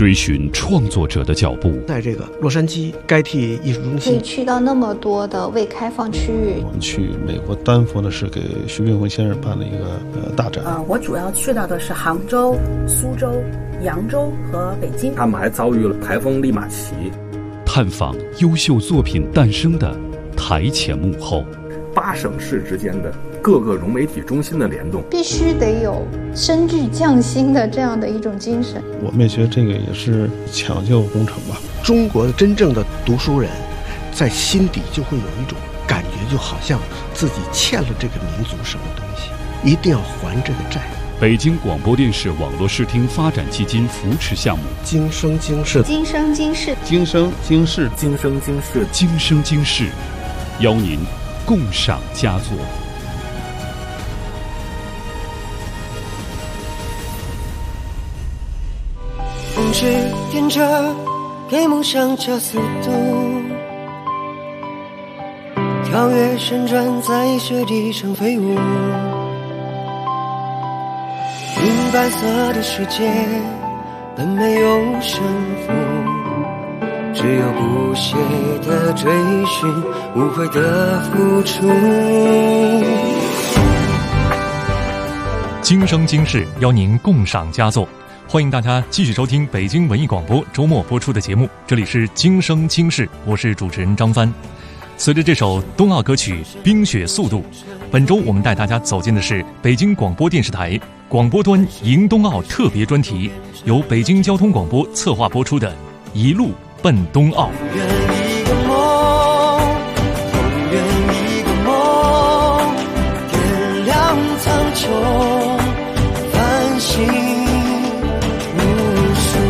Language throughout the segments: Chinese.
追寻创作者的脚步。 在这个洛杉矶该替艺术中心， 可以去到那么多的未开放区域。 我们去美国丹佛的是给徐冰辉先生办了一个大展。 我主要去到的是杭州、苏州、扬州和北京。 他们还遭遇了台风利马奇。 探访优秀作品诞生的台前幕后 ，8省市之间的各个融媒体中心的联动， 必须得有深具匠心的这样的一种精神。 我们也觉得这个也是抢救工程吧。 中国的真正的读书人，在心底就会有一种感觉，就好像自己欠了这个民族什么东西，一定要还这个债。 北京广播电视网络视听发展基金扶持项目， 今生今世， 今生今世， 今生今世， 今生今世， 今生今世，邀您共赏佳作。 风是点着给梦想加速度，跳跃旋转在雪地上飞舞，银白色的世界本没有胜负，只有不懈的追寻，无悔的付出。 今生今世，邀您共赏佳作。欢迎大家继续收听北京文艺广播周末播出的节目，这里是今生今世，我是主持人张帆。随着这首冬奥歌曲《冰雪速度》，本周我们带大家走进的是北京广播电视台广播端迎冬奥特别专题，由北京交通广播策划播出的《一路奔冬奥》。 点亮苍穹，繁星无数。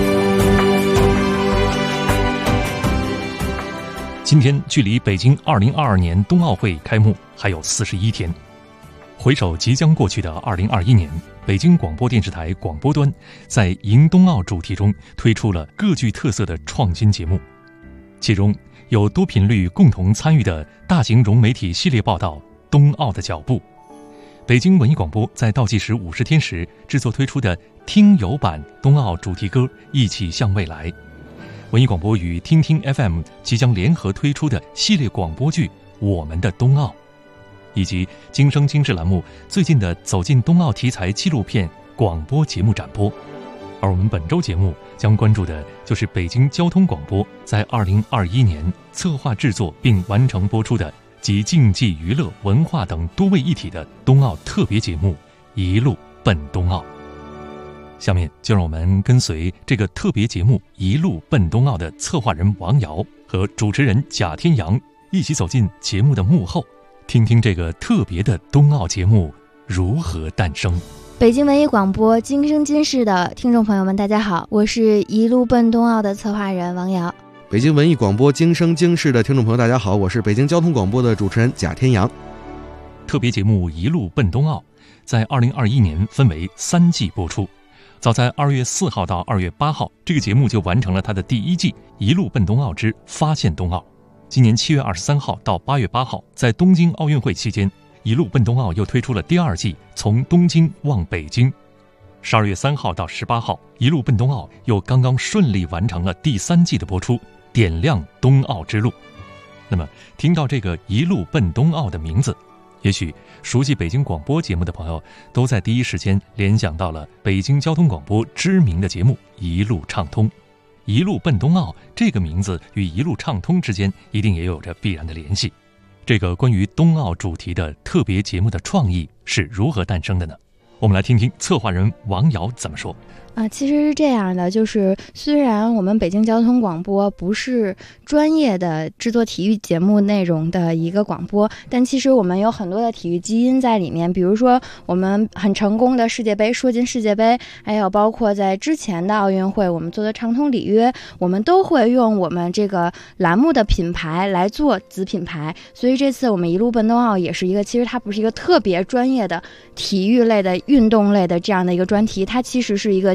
今天距离北京2022年冬奥会开幕还有41天。回首即将过去的2021年，北京广播电视台广播端在迎冬奥主题中推出了各具特色的创新节目，其中有多频率共同参与的大型融媒体系列报道《冬奥的脚步》，北京文艺广播在倒计时50天时制作推出的听友版冬奥主题歌《一起向未来》，文艺广播与听听 FM 即将联合推出的系列广播剧《我们的冬奥》，以及今生今世栏目最近的走进冬奥题材纪录片广播节目展播。而我们本周节目将关注的就是北京交通广播在2021年策划制作并完成播出的集竞技、娱乐、文化等多位一体的冬奥特别节目《一路奔冬奥》。下面就让我们跟随这个特别节目《一路奔冬奥》的策划人王瑶和主持人贾天阳一起走进节目的幕后，听听这个特别的冬奥节目如何诞生。 北京文艺广播今生今世的听众朋友们，大家好，我是一路奔冬奥的策划人王瑶。 北京文艺广播今生今世的听众朋友，大家好，我是北京交通广播的主持人贾天阳。 特别节目《一路奔冬奥》在2021年分为3季播出。早在2月4号到2月8号，这个节目就完成了它的第1季《一路奔冬奥之发现冬奥》。今年7月23号到8月8号，在东京奥运会期间，《一路奔冬奥》又推出了第2季《从东京望北京》。12月3号到18号，《一路奔冬奥》又刚刚顺利完成了第3季的播出，点亮冬奥之路。那么，听到这个《一路奔冬奥》的名字，也许熟悉北京广播节目的朋友都在第一时间联想到了北京交通广播知名的节目《一路畅通》。一路奔冬奥这个名字与一路畅通之间一定也有着必然的联系。这个关于冬奥主题的特别节目的创意是如何诞生的呢？我们来听听策划人王瑶怎么说。 其实是这样的，就是虽然我们北京交通广播不是专业的制作体育节目内容的一个广播，但其实我们有很多的体育基因在里面，比如说我们很成功的世界杯说进世界杯，还有包括在之前的奥运会我们做的畅通里约，我们都会用我们这个栏目的品牌来做子品牌。所以这次我们一路奔冬奥也是一个，其实它不是一个特别专业的体育类的运动类的这样的一个专题，它其实是一个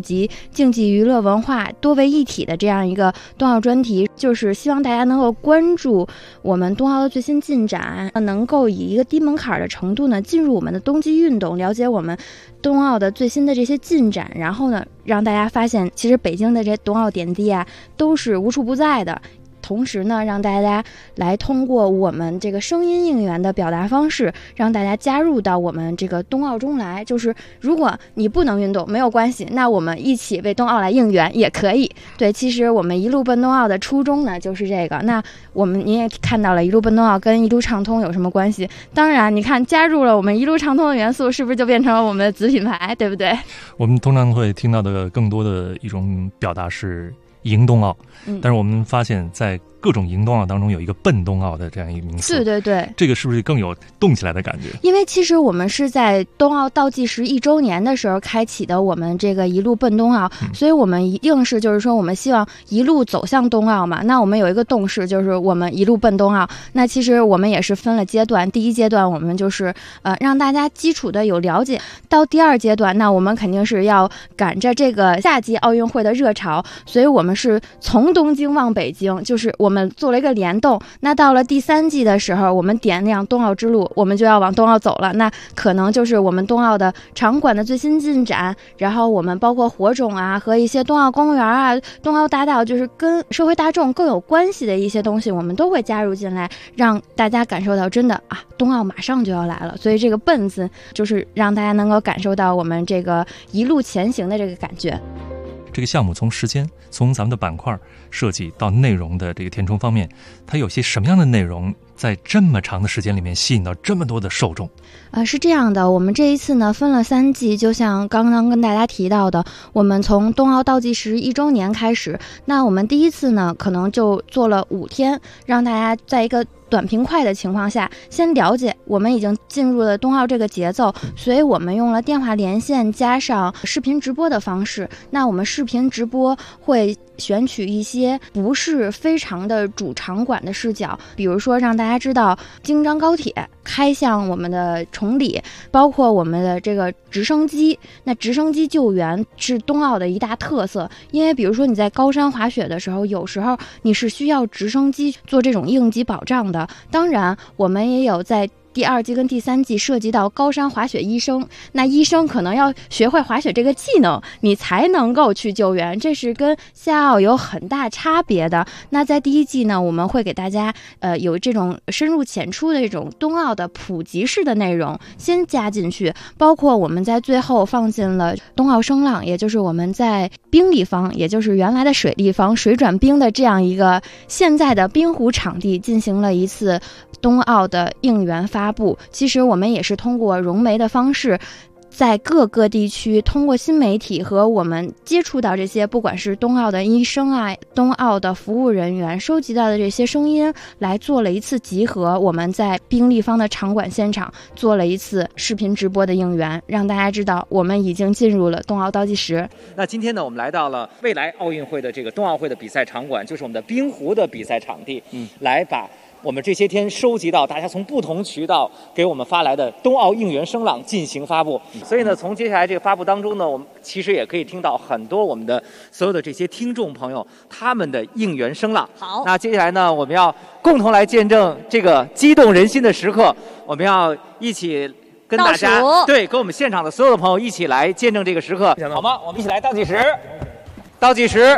及竞技娱乐文化多为一体的这样一个冬奥专题，就是希望大家能够关注我们冬奥的最新进展，能够以一个低门槛的程度呢进入我们的冬季运动，了解我们冬奥的最新的这些进展，然后呢让大家发现其实北京的这冬奥点滴啊都是无处不在的。同时呢，让大家来通过我们这个声音应援的表达方式，让大家加入到我们这个冬奥中来。就是如果你不能运动没有关系，那我们一起为冬奥来应援也可以。对，其实我们一路奔冬奥的初衷呢就是这个。那您也看到了，一路奔冬奥跟一路畅通有什么关系？当然，你看加入了我们一路畅通的元素，是不是就变成了我们的子品牌，对不对？ 我们通常会听到的更多的一种表达是迎冬奥，但是我们发现在各种迎冬奥当中有一个奔冬奥的这样一个名词。 对， 这个是不是更有动起来的感觉？ 因为其实我们是在冬奥倒计时1周年的时候开启的我们这个一路奔冬奥，所以我们一定是就是说我们希望一路走向冬奥嘛。那我们有一个动势就是我们一路奔冬奥。那其实我们也是分了阶段，第一阶段我们就是让大家基础的有了解，到第二阶段那我们肯定是要赶着这个夏季奥运会的热潮，所以我们是从东京往北京，就是我们做了一个联动。那到了第3季的时候，我们点亮冬奥之路，我们就要往冬奥走了。那可能就是我们冬奥的场馆的最新进展，然后我们包括火种啊和一些冬奥公园啊、冬奥大道，就是跟社会大众更有关系的一些东西，我们都会加入进来，让大家感受到真的啊，冬奥马上就要来了。所以这个奔字就是让大家能够感受到我们这个一路前行的这个感觉。 这个项目从时间，从咱们的板块设计到内容的这个填充方面，它有些什么样的内容在这么长的时间里面吸引到这么多的受众？ 是这样的，我们这一次呢分了3季，就像刚刚跟大家提到的，我们从冬奥倒计时1周年开始。那我们第一次呢可能就做了5天，让大家在一个短平快的情况下先了解我们已经进入了冬奥这个节奏，所以我们用了电话连线加上视频直播的方式。那我们视频直播会选取一些不是非常的主场馆的视角，比如说让大家知道京张高铁开向我们的崇礼，包括我们的这个直升机。那直升机救援是冬奥的一大特色，因为比如说你在高山滑雪的时候，有时候你是需要直升机做这种应急保障的。当然我们也有在第2季跟第3季涉及到高山滑雪医生，那医生可能要学会滑雪这个技能，你才能够去救援，这是跟夏奥有很大差别的。那在第1季呢，我们会给大家有这种深入浅出的这种冬奥的普及式的内容先加进去，包括我们在最后放进了冬奥声浪，也就是我们在冰立方，也就是原来的水立方水转冰的这样一个现在的冰壶场地进行了一次冬奥的应援发布。其实我们也是通过融媒的方式，在各个地区通过新媒体和我们接触到这些不管是冬奥的医生啊、冬奥的服务人员收集到的这些声音来做了一次集合。我们在冰立方的场馆现场做了一次视频直播的应援，让大家知道我们已经进入了冬奥倒计时。 那今天呢，我们来到了未来奥运会的这个冬奥会的比赛场馆，就是我们的冰壶的比赛场地，来把我们这些天收集到大家从不同渠道给我们发来的冬奥应援声浪进行发布。所以呢，从接下来这个发布当中呢，我们其实也可以听到很多我们的所有的这些听众朋友他们的应援声浪。好，那接下来呢，我们要共同来见证这个激动人心的时刻，我们要一起跟大家跟我们现场的所有的朋友一起来见证这个时刻，好吗？我们一起来倒计时，倒计时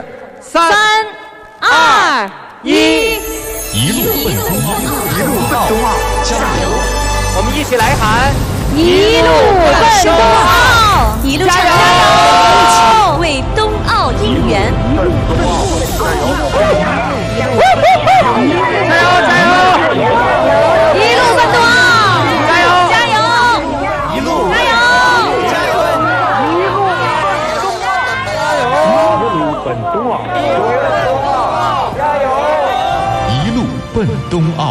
，3、2、1。 一路奔冬奥， 一路奔冬奥，加油！ 我们一起来喊： 一路奔冬奥，一路加油！为冬奥应援， 奔冬奥，加油！ 加油！加油！ 一路奔冬奥， 加油！ 加油！ 一路加油！加油！ 一路奔冬奥， 加油！ 奔冬奥。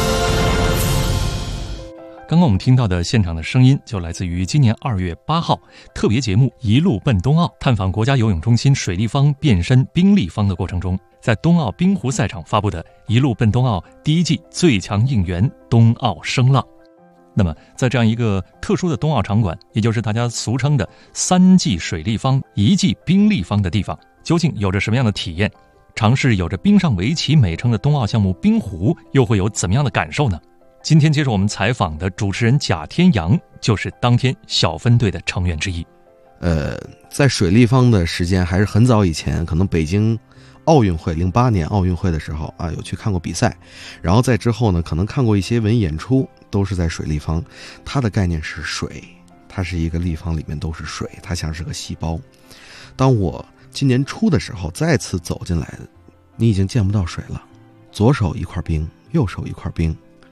刚刚我们听到的现场的声音就来自于今年2月8号特别节目《一路奔冬奥》探访国家游泳中心水立方变身冰立方的过程中，在冬奥冰壶赛场发布的《一路奔冬奥》第1季最强应援冬奥声浪。 那么在这样一个特殊的冬奥场馆，也就是大家俗称的3季水立方、1季冰立方的地方，究竟有着什么样的体验？尝试有着冰上围棋美称的冬奥项目冰壶又会有怎么样的感受呢？今天接受我们采访的主持人贾天阳就是当天小分队的成员之一。 在水立方的时间还是很早以前，可能北京奥运会08年奥运会的时候啊，有去看过比赛，然后在之后呢，可能看过一些文艺演出，都是在水立方。它的概念是水，它是一个立方，里面都是水，它像是个细胞。当我今年初的时候再次走进来，你已经见不到水了，左手一块冰，右手一块冰。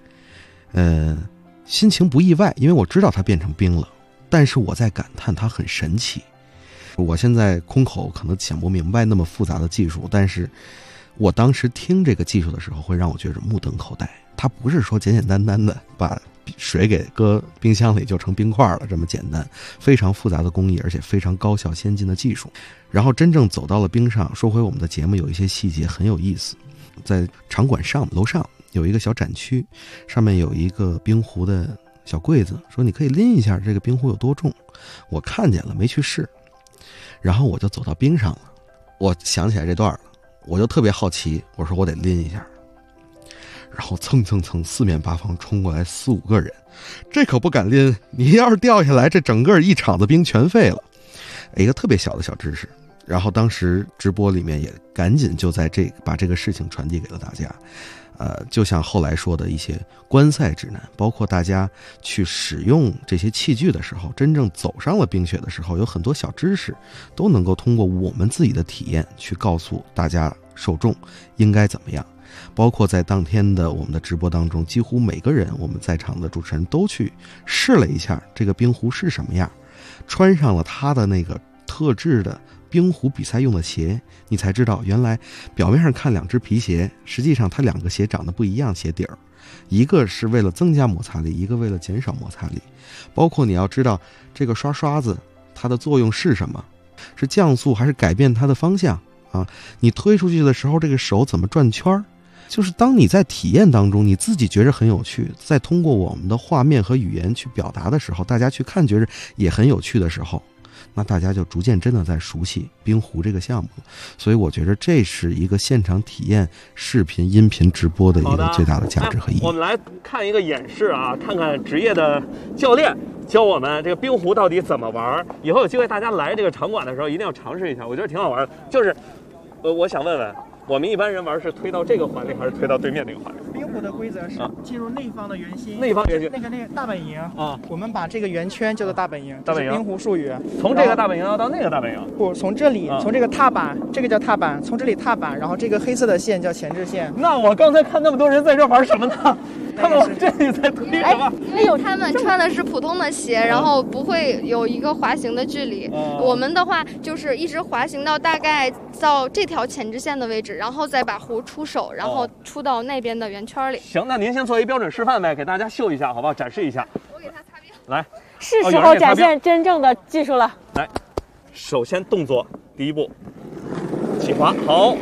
心情不意外，因为我知道它变成冰了，但是我在感叹它很神奇。我现在空口可能想不明白那么复杂的技术，但是我当时听这个技术的时候，会让我觉得目瞪口呆。它不是说简简单单的把水给搁冰箱里就成冰块了这么简单，非常复杂的工艺，而且非常高效先进的技术。然后真正走到了冰上，说回我们的节目，有一些细节很有意思。在场馆上楼上有一个小展区，上面有一个冰壶的小柜子，说你可以拎一下这个冰壶有多重。我看见了，没去试。然后我就走到冰上了，我想起来这段了，我就特别好奇，我说我得拎一下。然后蹭蹭蹭，四面八方冲过来4、5个人，这可不敢拎，你要是掉下来，这整个一场子冰全废了。一个特别小的小知识。然后当时直播里面也赶紧就在把这个事情传递给了大家。就像后来说的一些观赛指南，包括大家去使用这些器具的时候，真正走上了冰雪的时候，有很多小知识都能够通过我们自己的体验去告诉大家受众应该怎么样。包括在当天的我们的直播当中，几乎每个人我们在场的主持人都去试了一下这个冰壶是什么样，穿上了他的那个特制的冰壶比赛用的鞋，你才知道原来表面上看2只皮鞋，实际上它2个鞋长得不一样，鞋底儿一个是为了增加摩擦力，一个为了减少摩擦力。包括你要知道这个刷子它的作用是什么，是降速还是改变它的方向啊？你推出去的时候这个手怎么转圈？就是当你在体验当中你自己觉着很有趣，再通过我们的画面和语言去表达的时候，大家去看觉着也很有趣的时候，那大家就逐渐真的在熟悉冰壶这个项目。所以我觉得这是一个现场体验视频音频直播的一个最大的价值和意义。 我们来看一个演示啊，看看职业的教练教我们这个冰壶到底怎么玩。以后有机会大家来这个场馆的时候一定要尝试一下，我觉得挺好玩的。就是我想问问，我们一般人玩是推到这个环里还是推到对面这个环里？ 冰壶的规则是进入内方的圆心， 内方圆心那个大本营啊，我们把这个圆圈叫做大本营， 大本营冰壶术语。 从这个大本营要到那个大本营？ 不，从这里，从这个踏板，这个叫踏板，从这里踏板，然后这个黑色的线叫前置线。 那我刚才看那么多人在这玩什么呢？他们往这里在推什么？ 他们穿的是普通的鞋，然后不会有一个滑行的距离。我们的话就是一直滑行到大概到这条前置线的位置，然后再把壶出手，然后出到那边的圆圈里。 行，那您先做一标准示范呗，给大家秀一下，好不好？展示一下。 我给他擦冰。 来， 是时候展现真正的技术了。 来，首先动作第一步，起滑，好，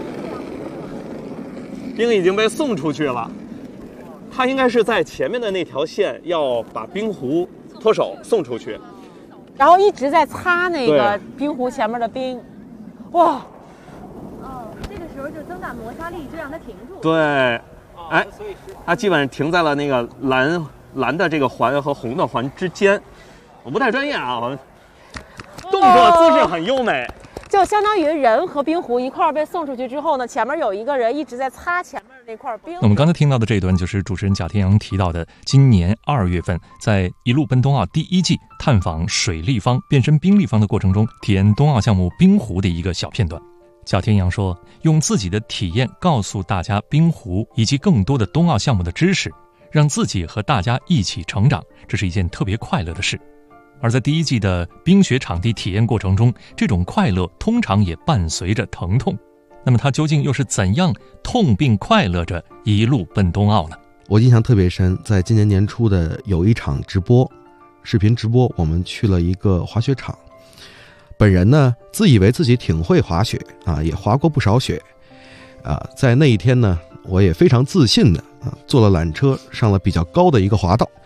冰已经被送出去了。他应该是在前面的那条线要把冰壶脱手送出去， 然后一直在擦那个冰壶前面的冰。哇！ 这个时候就增大摩擦力，就让它停住。 对，哎，它基本上停在了那个蓝的这个环和红的环之间。我不太专业啊，动作姿势很优美。 就相当于人和冰壶一块被送出去之后呢，前面有一个人一直在擦前面那块冰。 我们刚才听到的这一段就是主持人贾天阳提到的今年2月份在一路奔冬奥第1季探访水立方变身冰立方的过程中，体验冬奥项目冰壶的一个小片段。贾天阳说，用自己的体验告诉大家冰壶以及更多的冬奥项目的知识，让自己和大家一起成长，这是一件特别快乐的事。而在第1季的冰雪场地体验过程中，这种快乐通常也伴随着疼痛。那么它究竟又是怎样痛并快乐着一路奔冬奥呢？ 我印象特别深，在今年年初的有一场直播，视频直播，我们去了一个滑雪场。本人呢，自以为自己挺会滑雪啊，也滑过不少雪啊。在那一天呢，我也非常自信的坐了缆车上了比较高的一个滑道。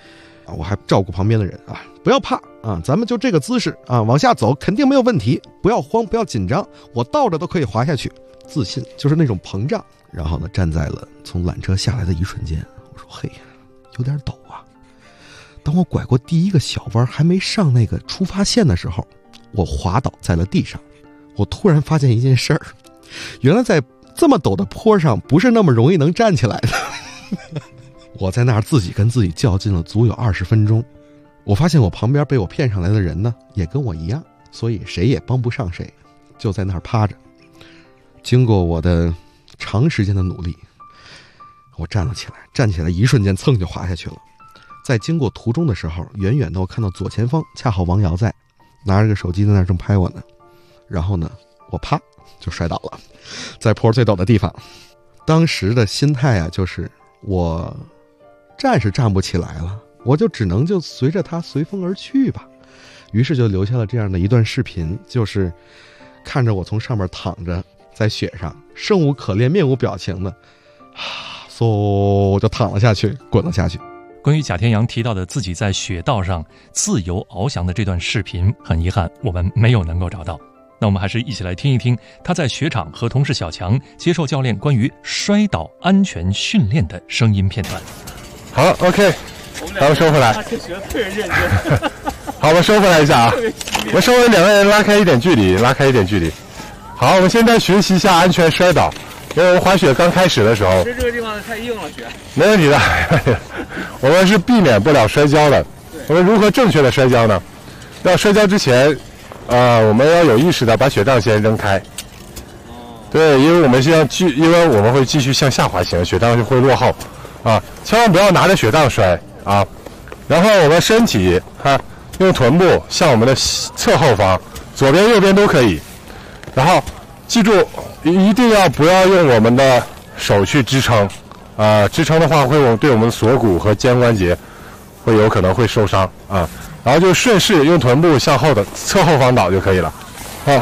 我还照顾旁边的人啊，不要怕啊，咱们就这个姿势啊，往下走肯定没有问题，不要慌，不要紧张，我倒着都可以滑下去，自信就是那种膨胀。然后呢，站在了从缆车下来的一瞬间，我说嘿，有点陡啊。当我拐过第一个小弯，还没上那个出发线的时候，我滑倒在了地上。我突然发现一件事儿，原来在这么陡的坡上不是那么容易能站起来的。我在那儿自己跟自己较劲了足有20分钟。我发现我旁边被我骗上来的人呢，也跟我一样，所以谁也帮不上谁，就在那儿趴着。经过我的长时间的努力，我站了起来，站起来一瞬间蹭就滑下去了。在经过途中的时候，远远的我看到左前方恰好王瑶在拿着个手机在那儿正拍我呢，然后呢我啪就摔倒了，在坡最陡的地方。当时的心态啊，就是我站是站不起来了，我就只能就随着它随风而去吧。于是就留下了这样的一段视频，就是看着我从上面躺着在雪上，生无可恋，面无表情的嗖就躺了下去，滚了下去。 关于贾天阳提到的自己在雪道上自由翱翔的这段视频，很遗憾我们没有能够找到。那我们还是一起来听一听他在雪场和同事小强接受教练关于摔倒安全训练的声音片段。 好 ，OK， 咱们收回来。 他学得特别认真。 好，我们收回来一下啊，我们稍微两个人拉开一点距离，好，我们现在学习一下安全摔倒。因为我们滑雪刚开始的时候， 这个地方太硬了，雪。 没问题的，我们是避免不了摔跤的。我们如何正确的摔跤呢？要摔跤之前，我们要有意识的把雪杖先扔开。对，因为我们会继续向下滑行，雪杖就会落后啊，千万不要拿着雪杖摔啊。然后我们身体用臀部向我们的侧后方，左边右边都可以。然后记住，一定不要用我们的手去支撑，支撑的话会对我们锁骨和肩关节会有可能会受伤啊。然后就顺势用臀部向后的侧后方倒就可以了，啊，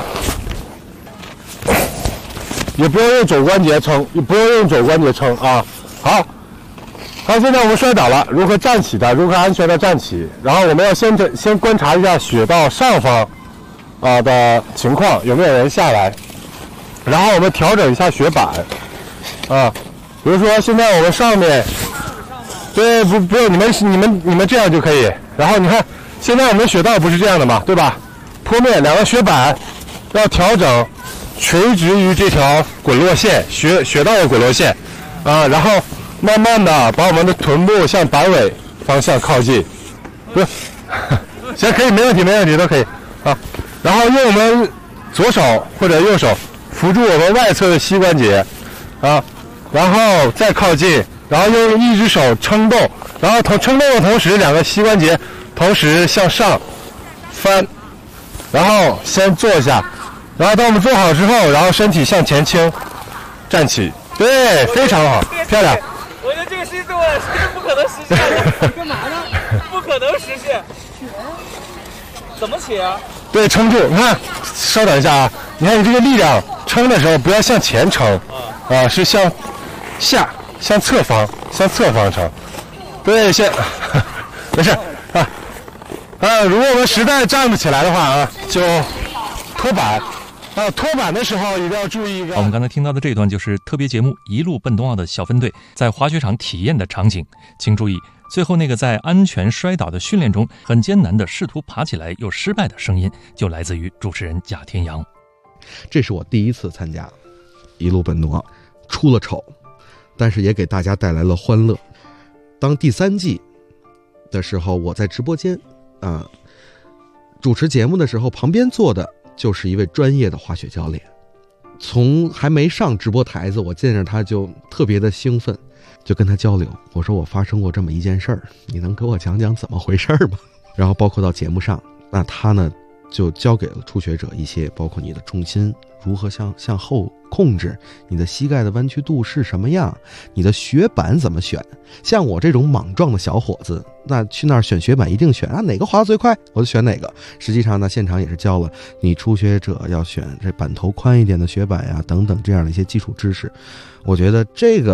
也不要用肘关节撑，啊。好，现在我们摔倒了，如何站起的？如何安全的站起？然后我们要先观察一下雪道上方的情况，有没有人下来。然后我们调整一下雪板，比如说现在我们上面，对，不用你们这样就可以。然后你看，现在我们的雪道不是这样的嘛，对吧？坡面两个雪板要调整垂直于这条滚落线，雪道的滚落线，然后慢慢的把我们的臀部向板尾方向靠近，不是，行，可以，没问题，都可以啊。然后用我们左手或者右手扶住我们外侧的膝关节，然后再靠近，然后用一只手撑动，然后撑动的同时，两个膝关节同时向上翻，然后先坐下，然后当我们坐好之后，然后身体向前倾，站起，对，非常好，漂亮。 我觉得这个事情是不可能实现的。干嘛呢？不可能实现。怎么起啊？ 对，撑住，你看，稍等一下啊，你看你这个力量撑的时候不要向前撑，是向下，向侧方撑。对，没事如果我们实在站不起来的话就脱板。脱板的时候一定要注意一个。 我们刚才听到的这段就是特别节目《一路奔冬奥》的小分队在滑雪场体验的场景。请注意，最后那个在安全摔倒的训练中很艰难的试图爬起来又失败的声音，就来自于主持人贾天阳。 这是我第一次参加一路奔冬奥，出了丑，但是也给大家带来了欢乐。当第3季的时候，我在直播间主持节目的时候，旁边坐的就是一位专业的滑雪教练。从还没上直播台子，我见着他就特别的兴奋，就跟他交流，我说我发生过这么一件事儿，你能给我讲讲怎么回事吗？然后包括到节目上，那他呢就教给了初学者一些，包括你的重心如何向后控制，你的膝盖的弯曲度是什么样，你的雪板怎么选。像我这种莽撞的小伙子，那去那儿选雪板一定选哪个滑得最快我就选哪个。实际上呢，现场也是教了你初学者要选这板头宽一点的雪板呀，等等这样的一些基础知识。我觉得这个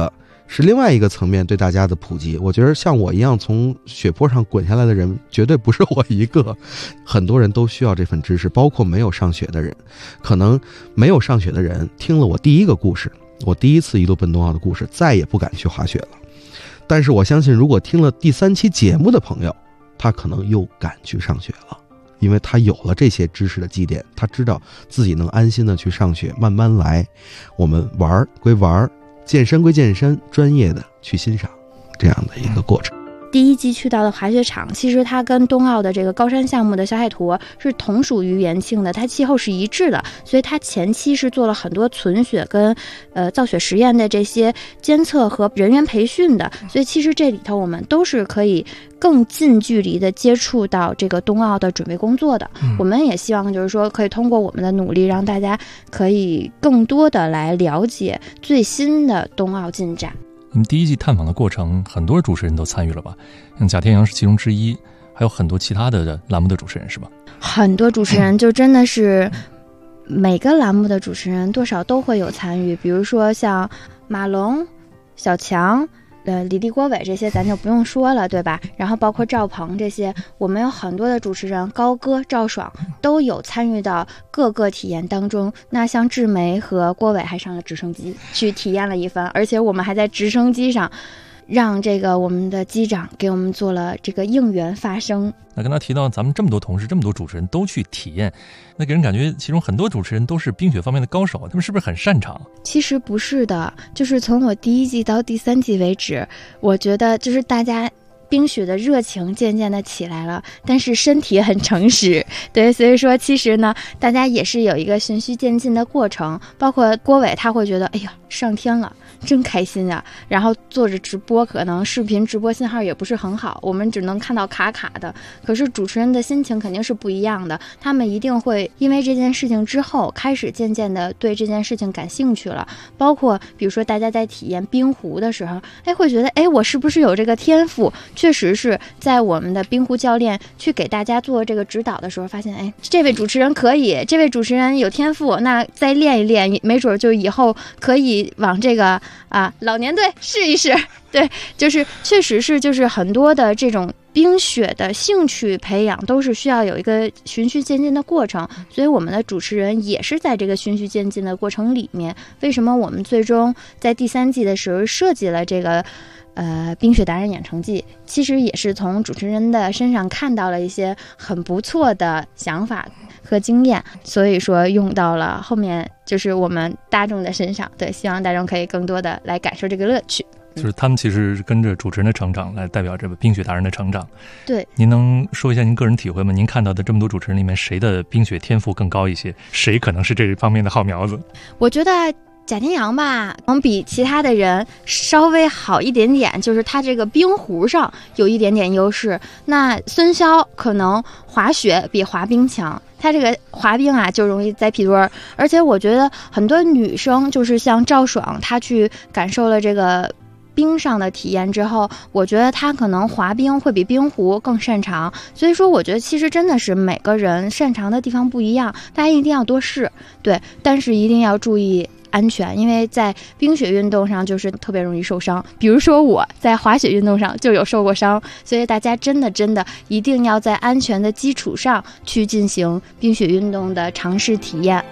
是另外一个层面对大家的普及。我觉得像我一样从雪坡上滚下来的人绝对不是我一个，很多人都需要这份知识，包括没有上雪的人。可能没有上雪的人听了我第一个故事，我第一次一路奔冬奥的故事，再也不敢去滑雪了。但是我相信如果听了第3期节目的朋友，他可能又敢去上雪了，因为他有了这些知识的积淀，他知道自己能安心的去上雪，慢慢来。我们玩归玩，健身归健身，专业的去欣赏这样的一个过程。 第一季去到的滑雪场，其实它跟冬奥的这个高山项目的小海坨是同属于延庆的，它气候是一致的，所以它前期是做了很多存雪跟造雪实验的这些监测和人员培训的，所以其实这里头我们都是可以更近距离的接触到这个冬奥的准备工作的。我们也希望就是说可以通过我们的努力，让大家可以更多的来了解最新的冬奥进展。 你们第一季探访的过程，很多主持人都参与了吧？像贾天阳是其中之一，还有很多其他的栏目的主持人是吧？ 很多主持人就真的是每个栏目的主持人多少都会有参与，比如说像马龙、小强、李丽、郭伟这些咱就不用说了，对吧？然后包括赵鹏这些，我们有很多的主持人，高歌、赵爽都有参与到各个体验当中。那像志梅和郭伟还上了直升机去体验了一番，而且我们还在直升机上让这个我们的机长给我们做了这个应援发声。 那刚才提到咱们这么多同事，这么多主持人都去体验，那给人感觉其中很多主持人都是冰雪方面的高手，他们是不是很擅长？ 其实不是的，就是从我第一季到第3季为止，我觉得就是大家冰雪的热情渐渐的起来了，但是身体很诚实，对，所以说其实呢，大家也是有一个循序渐进的过程。包括郭伟他会觉得，哎呀，上天了，真开心啊！然后做着直播，可能视频直播信号也不是很好，我们只能看到卡卡的。可是主持人的心情肯定是不一样的，他们一定会因为这件事情之后，开始渐渐的对这件事情感兴趣了。包括比如说大家在体验冰壶的时候，会觉得，我是不是有这个天赋？确实是在我们的冰壶教练去给大家做这个指导的时候，发现，这位主持人可以，这位主持人有天赋，那再练一练，没准就以后可以往这个老年队试一试。对，就是确实是就是很多的这种冰雪的兴趣培养都是需要有一个循序渐进的过程，所以我们的主持人也是在这个循序渐进的过程里面。为什么我们最终在第3季的时候设计了这个冰雪达人养成记，其实也是从主持人的身上看到了一些很不错的想法和经验，所以说用到了后面就是我们大众的身上。对，希望大众可以更多的来感受这个乐趣。 就是他们其实是跟着主持人的成长来代表这个冰雪达人的成长。 对， 您能说一下您个人体会吗？您看到的这么多主持人里面，谁的冰雪天赋更高一些？谁可能是这方面的好苗子？ 我觉得贾天阳吧，能比其他的人稍微好一点点，就是他这个冰壶上有一点点优势。那孙骁可能滑雪比滑冰强，他这个滑冰就容易栽屁墩儿。而且我觉得很多女生，就是像赵爽，她去感受了这个冰上的体验之后，我觉得她可能滑冰会比冰壶更擅长。所以说我觉得其实真的是每个人擅长的地方不一样，大家一定要多试，对，但是一定要注意安全，因为在冰雪运动上就是特别容易受伤，比如说我在滑雪运动上就有受过伤，所以大家真的一定要在安全的基础上去进行冰雪运动的尝试体验。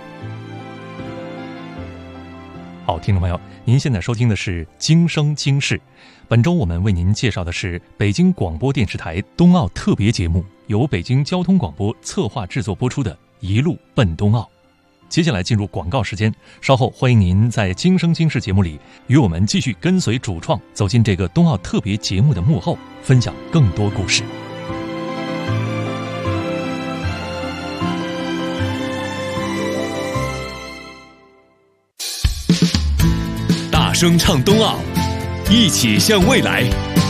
好，听众朋友，您现在收听的是今生今世，本周我们为您介绍的是北京广播电视台冬奥特别节目，由北京交通广播策划制作播出的《一路奔冬奥》。接下来进入广告时间，稍后欢迎您在今生今世节目里与我们继续跟随主创走进这个冬奥特别节目的幕后，分享更多故事。 大声唱冬奥，一起向未来。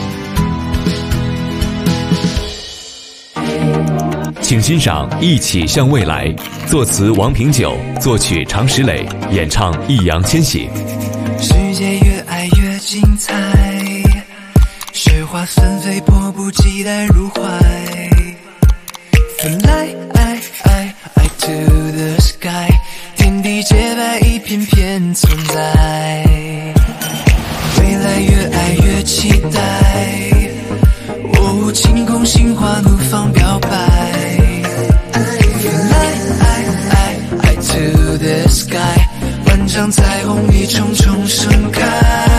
请欣赏《一起向未来》，作词王平久，作曲常石磊，演唱易烊千玺。 世界越爱越精彩，雪花纷飞，迫不及待入怀。Fly to the sky， 天地洁白，一片片存在。为未来越爱越期待，哦，晴空心花怒放表白。I to the sky， 万丈彩虹一重重盛开。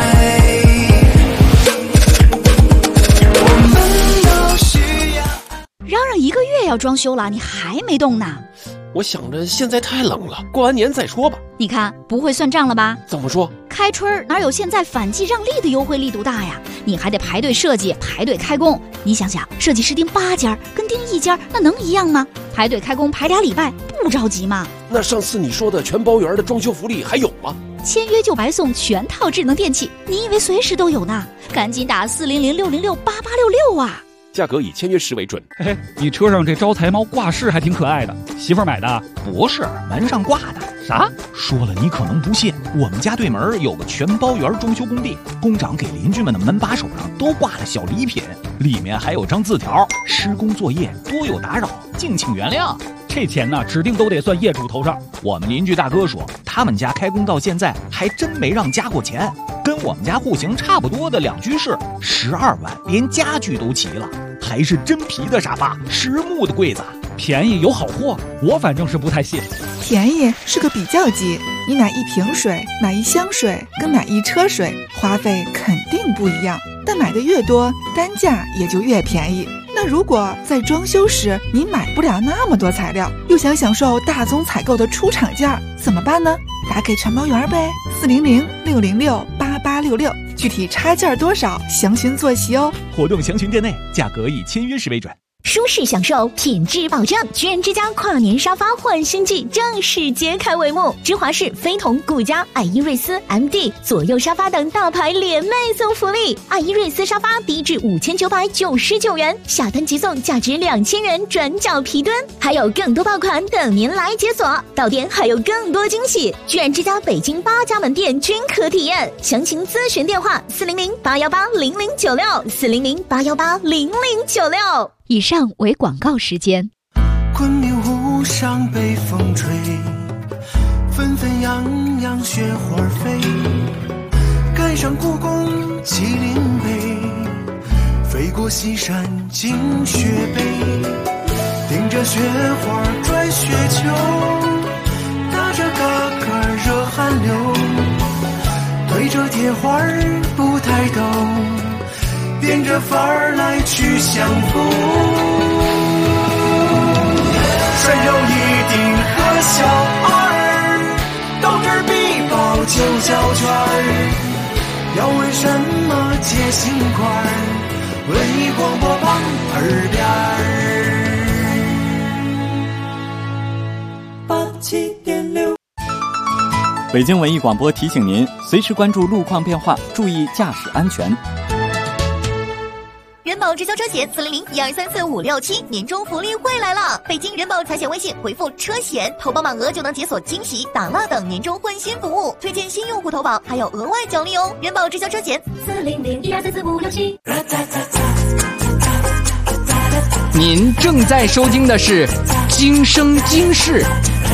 我们都需要。 嚷嚷1个月要装修了，你还没动呢？ 我想着现在太冷了，过完年再说吧。 你看不会算账了吧？ 怎么说？ 开春哪有现在反季让利的优惠力度大呀？你还得排队设计，排队开工。你想想，设计师订8家跟订1家那能一样吗？排队开工排2礼拜，不着急吗？ 那上次你说的全包圆的装修福利还有吗？ 签约就白送全套智能电器，你以为随时都有呢？赶紧打400-606-8866啊！ 价格以签约时为准。 嘿嘿，你车上这招财猫挂饰还挺可爱的，媳妇儿买的？ 不是，门上挂的。 啥？ 说了你可能不信，我们家对门有个全包圆装修工地，工长给邻居们的门把手上都挂了小礼品，里面还有张字条：施工作业多有打扰，敬请原谅。 这钱呢，指定都得算业主头上。 我们邻居大哥说，他们家开工到现在还真没让加过钱，跟我们家户型差不多的2居室，12万，连家具都齐了，还是真皮的沙发，实木的柜子， 便宜有好货，我反正是不太信。 便宜是个比较级，你买1瓶水、买1箱水跟买1车水，花费肯定不一样，但买的越多，单价也就越便宜。那如果在装修时你买不了那么多材料，又想享受大宗采购的出厂价，怎么办呢？打给全包圆呗，400-606-8866，具体差价多少，详询坐席哦。 活动详询店内，价格以签约时为准。 舒适享受，品质保证。居然之家跨年沙发焕新季正式揭开帷幕，芝华士、飞同、顾家、爱依瑞斯、MD 左右沙发等大牌联袂送福利。爱依瑞斯沙发低至5999元，下单即送价值2000元转角皮墩，还有更多爆款等您来解锁。到店还有更多惊喜，居然之家北京8家门店均可体验。详情咨询电话400-818-0096，400-818-0096。以上为广告时间。 昆明湖上北风吹，纷纷扬扬雪花飞，赶上故宫麒麟碑，飞过西山进雪北，顶着雪花转雪球，打着嘎嘎热汗流，对着铁花不抬头，变着法儿来去相逢，拴绕一顶和小二，到这儿必报9角圈儿，要为什么接心块儿，文艺广播旁耳边87.6。 北京文艺广播提醒您，随时关注路况变化，注意驾驶安全。 人保直销车险400-1234567年终福利会来了！北京人保财险微信回复车险，投保满额就能解锁惊喜、打蜡等年终换新服务，推荐新用户投保还有额外奖励哦！人保直销车险400-1234567。 您正在收听的是今生今世。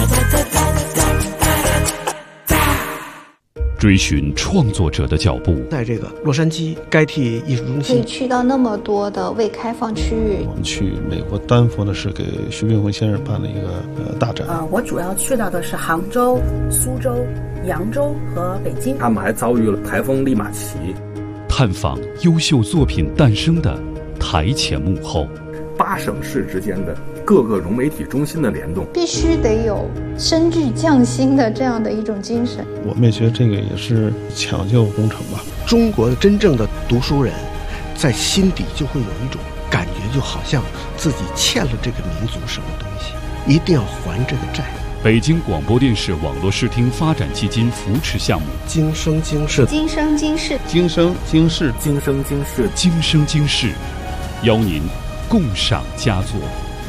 追寻创作者的脚步， 在这个洛杉矶该替艺术中心， 可以去到那么多的未开放区域。 我们去美国丹佛呢，是给徐冰辉先生办了一个大展。 我主要去到的是杭州、苏州、扬州和北京。 他们还遭遇了台风利马奇， 探访优秀作品诞生的台前幕后 ，8省市之间的各个融媒体中心的联动， 必须得有深具匠心的这样的一种精神。 我们也觉得这个也是抢救工程吧。 中国的真正的读书人，在心底就会有一种感觉，就好像自己欠了这个民族什么东西，一定要还这个债。 北京广播电视网络视听发展基金扶持项目， 今生今世， 今生今世， 今生今世， 今生今世， 今生今世，邀您共赏佳作。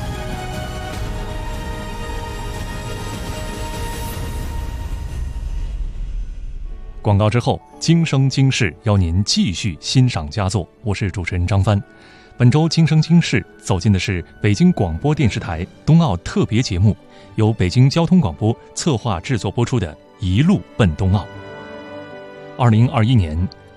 广告之后，今生今世邀您继续欣赏佳作。我是主持人张帆。本周今生今世走进的是北京广播电视台冬奥特别节目，由北京交通广播策划制作播出的《一路奔冬奥》。2021年，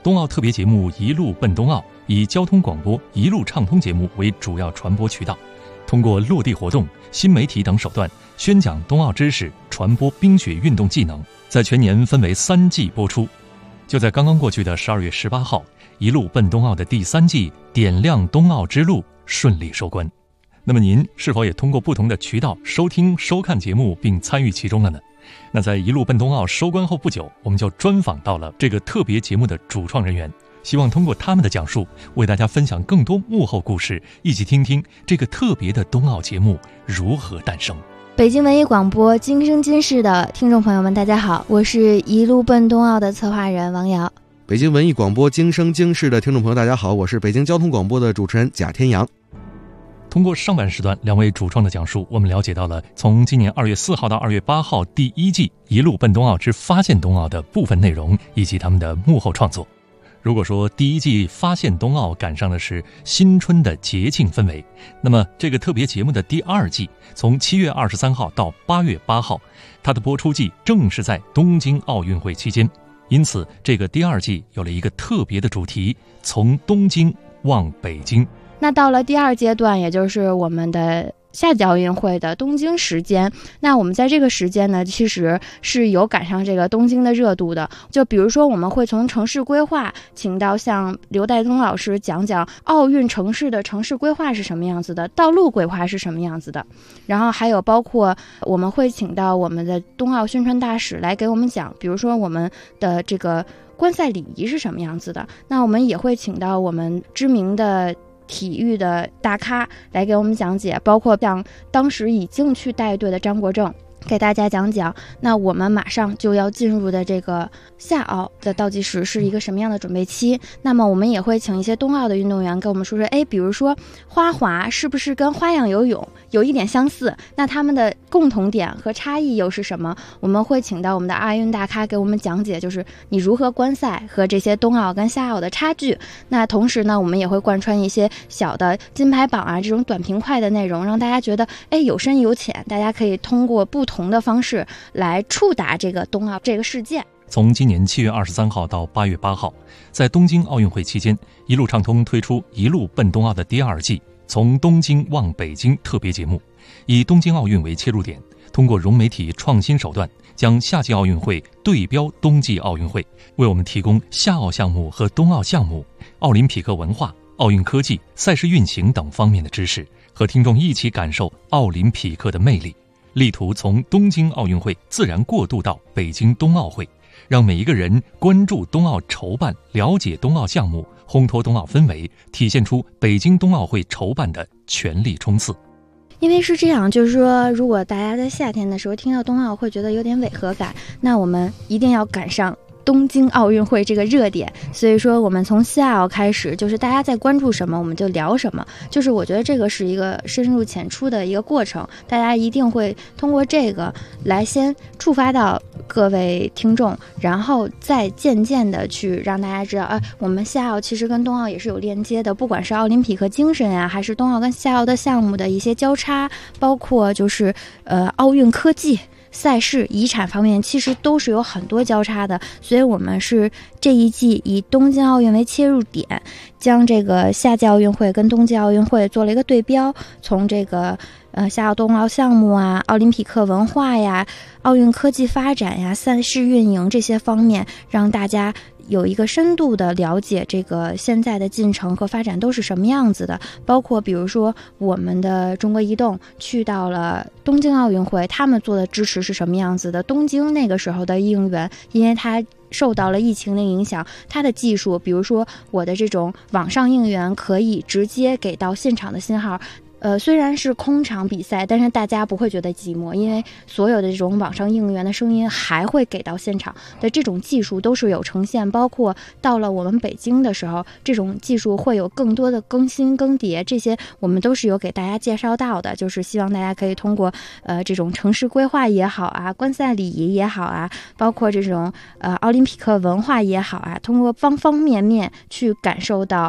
冬奥特别节目一路奔冬奥以交通广播一路畅通节目为主要传播渠道，通过落地活动、新媒体等手段宣讲冬奥知识，传播冰雪运动技能，在全年分为3季播出。就在刚刚过去的12月18号，一路奔冬奥的第3季点亮冬奥之路顺利收官。那么您是否也通过不同的渠道收听收看节目并参与其中了呢？那在一路奔冬奥收官后不久，我们就专访到了这个特别节目的主创人员，希望通过他们的讲述为大家分享更多幕后故事，一起听听这个特别的冬奥节目如何诞生。 北京文艺广播今生今世的听众朋友们，大家好，我是一路奔冬奥的策划人王瑶。 北京文艺广播今生今世的听众朋友，大家好，我是北京交通广播的主持人贾天阳。 通过上半时段2位主创的讲述，我们了解到了从今年2月4号到2月8号第1季一路奔冬奥之发现冬奥的部分内容以及他们的幕后创作。如果说第1季发现冬奥赶上的是新春的节庆氛围，那么这个特别节目的第2季从7月23号到8月8号，它的播出季正是在东京奥运会期间，因此这个第2季有了一个特别的主题，从东京望北京。 那到了第2阶段，也就是我们的夏季奥运会的东京时间，那我们在这个时间呢，其实是有赶上这个东京的热度的。就比如说，我们会从城市规划请到像刘岱宗老师讲讲奥运城市的城市规划是什么样子的，道路规划是什么样子的，然后还有包括我们会请到我们的冬奥宣传大使来给我们讲，比如说我们的这个观赛礼仪是什么样子的。那我们也会请到我们知名的体育的大咖来给我们讲解，包括像当时已经去带队的张国政，给大家讲讲那我们马上就要进入的这个夏奥的倒计时是一个什么样的准备期。那么我们也会请一些冬奥的运动员跟我们说说，比如说花滑是不是跟花样游泳有一点相似，那他们的共同点和差异又是什么。我们会请到我们的奥运大咖给我们讲解，就是你如何观赛和这些冬奥跟夏奥的差距。那同时呢，我们也会贯穿一些小的金牌榜啊这种短平快的内容，让大家觉得有深有浅，大家可以通过不同的方式来触达这个冬奥这个事件。 从今年7月23号到8月8号，在东京奥运会期间，一路畅通推出一路奔冬奥的第2季从东京望北京特别节目，以东京奥运为切入点，通过融媒体创新手段，将夏季奥运会对标冬季奥运会，为我们提供夏奥项目和冬奥项目、奥林匹克文化、奥运科技、赛事运行等方面的知识，和听众一起感受奥林匹克的魅力，力图从东京奥运会自然过渡到北京冬奥会，让每一个人关注冬奥筹办，了解冬奥项目，烘托冬奥氛围，体现出北京冬奥会筹办的全力冲刺。 因为是这样，就是说如果大家在夏天的时候听到冬奥会觉得有点违和感，那我们一定要赶上东京奥运会这个热点。所以说我们从夏奥开始，就是大家在关注什么我们就聊什么，就是我觉得这个是一个深入浅出的一个过程，大家一定会通过这个来先触发到各位听众，然后再渐渐的去让大家知道我们夏奥其实跟冬奥也是有链接的，不管是奥林匹克精神呀，还是冬奥跟夏奥的项目的一些交叉，包括就是奥运科技赛事遗产方面其实都是有很多交叉的。所以我们是这一季以东京奥运为切入点，将这个夏季奥运会跟冬季奥运会做了一个对标，从这个夏奥冬奥项目啊、奥林匹克文化呀、奥运科技发展呀、赛事运营这些方面，让大家有一个深度的了解这个现在的进程和发展都是什么样子的。包括比如说我们的中国移动去到了东京奥运会，他们做的支持是什么样子的。东京那个时候的应援，因为它受到了疫情的影响，它的技术，比如说我的这种网上应援可以直接给到现场的信号，虽然是空场比赛，但是大家不会觉得寂寞，因为所有的这种网上应援的声音还会给到现场的，这种技术都是有呈现。包括到了我们北京的时候，这种技术会有更多的更新更迭，这些我们都是有给大家介绍到的，就是希望大家可以通过这种城市规划也好啊，观赛礼仪也好啊，包括这种奥林匹克文化也好啊，通过方方面面去感受到